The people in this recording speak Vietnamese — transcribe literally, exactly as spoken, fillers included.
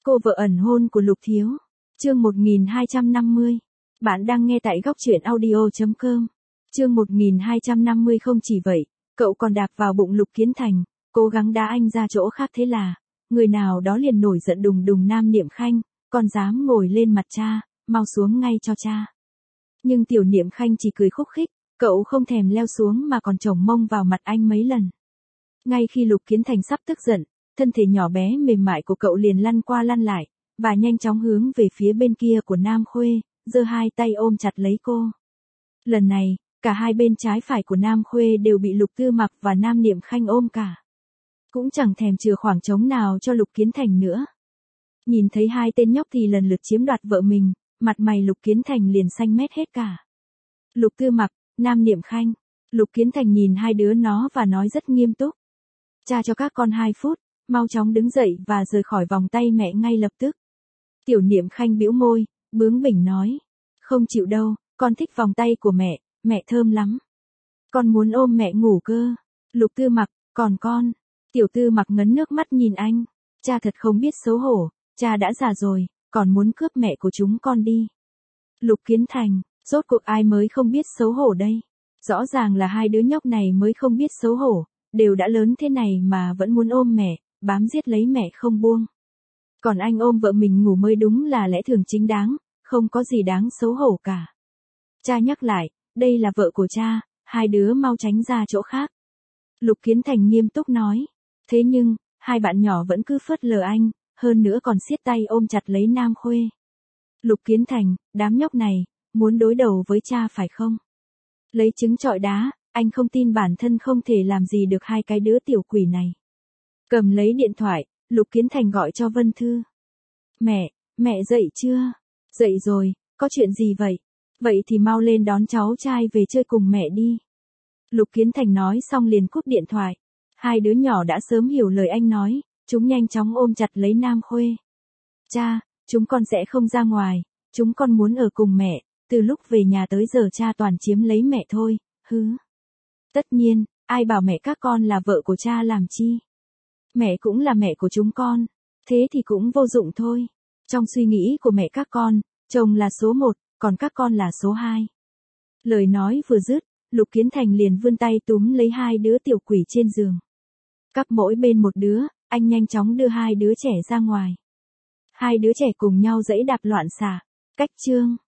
Cô vợ ẩn hôn của Lục Thiếu. Chương một nghìn hai trăm năm mươi. Bạn đang nghe tại góc truyện audio chấm com. Chương một nghìn hai trăm năm mươi. Không chỉ vậy, cậu còn đạp vào bụng Lục Kiến Thành, cố gắng đá anh ra chỗ khác, thế là người nào đó liền nổi giận đùng đùng: Nam Niệm Khanh, con dám ngồi lên mặt cha, mau xuống ngay cho cha. Nhưng Tiểu Niệm Khanh chỉ cười khúc khích, cậu không thèm leo xuống mà còn chổng mông vào mặt anh mấy lần. Ngay khi Lục Kiến Thành sắp tức giận, thân thể nhỏ bé mềm mại của cậu liền lăn qua lăn lại, và nhanh chóng hướng về phía bên kia của Nam Khuê, giơ hai tay ôm chặt lấy cô. Lần này, cả hai bên trái phải của Nam Khuê đều bị Lục Tư Mặc và Nam Niệm Khanh ôm cả. Cũng chẳng thèm chừa khoảng trống nào cho Lục Kiến Thành nữa. Nhìn thấy hai tên nhóc thì lần lượt chiếm đoạt vợ mình, mặt mày Lục Kiến Thành liền xanh mét hết cả. Lục Tư Mặc, Nam Niệm Khanh. Lục Kiến Thành nhìn hai đứa nó và nói rất nghiêm túc: Cha cho các con hai phút, mau chóng đứng dậy và rời khỏi vòng tay mẹ ngay lập tức. Tiểu Niệm Khanh bĩu môi, bướng bỉnh nói: Không chịu đâu, con thích vòng tay của mẹ, mẹ thơm lắm. Con muốn ôm mẹ ngủ cơ. Lục Tư Mặc, còn con? Tiểu Tư Mặc ngấn nước mắt nhìn anh: Cha thật không biết xấu hổ, cha đã già rồi, còn muốn cướp mẹ của chúng con đi. Lục Kiến Thành, rốt cuộc ai mới không biết xấu hổ đây? Rõ ràng là hai đứa nhóc này mới không biết xấu hổ, đều đã lớn thế này mà vẫn muốn ôm mẹ, bám giết lấy mẹ không buông. Còn anh ôm vợ mình ngủ mới đúng là lẽ thường chính đáng, không có gì đáng xấu hổ cả. Cha nhắc lại, đây là vợ của cha, hai đứa mau tránh ra chỗ khác. Lục Kiến Thành nghiêm túc nói. Thế nhưng, hai bạn nhỏ vẫn cứ phớt lờ anh, hơn nữa còn siết tay ôm chặt lấy Nam Khuê. Lục Kiến Thành, đám nhóc này, muốn đối đầu với cha phải không? Lấy trứng trọi đá, anh không tin bản thân không thể làm gì được hai cái đứa tiểu quỷ này. Cầm lấy điện thoại, Lục Kiến Thành gọi cho Vân Thư. Mẹ, mẹ dậy chưa? Dậy rồi, có chuyện gì vậy? Vậy thì mau lên đón cháu trai về chơi cùng mẹ đi. Lục Kiến Thành nói xong liền cúp điện thoại. Hai đứa nhỏ đã sớm hiểu lời anh nói, chúng nhanh chóng ôm chặt lấy Nam Khuê. Cha, chúng con sẽ không ra ngoài, chúng con muốn ở cùng mẹ, từ lúc về nhà tới giờ cha toàn chiếm lấy mẹ thôi, hứ. Tất nhiên, ai bảo mẹ các con là vợ của cha làm chi? Mẹ cũng là mẹ của chúng con, thế thì cũng vô dụng thôi. Trong suy nghĩ của mẹ các con, chồng là số một, còn các con là số hai. Lời nói vừa dứt, Lục Kiến Thành liền vươn tay túm lấy hai đứa tiểu quỷ trên giường. Cắp mỗi bên một đứa, anh nhanh chóng đưa hai đứa trẻ ra ngoài. Hai đứa trẻ cùng nhau giãy đạp loạn xạ. Cách chương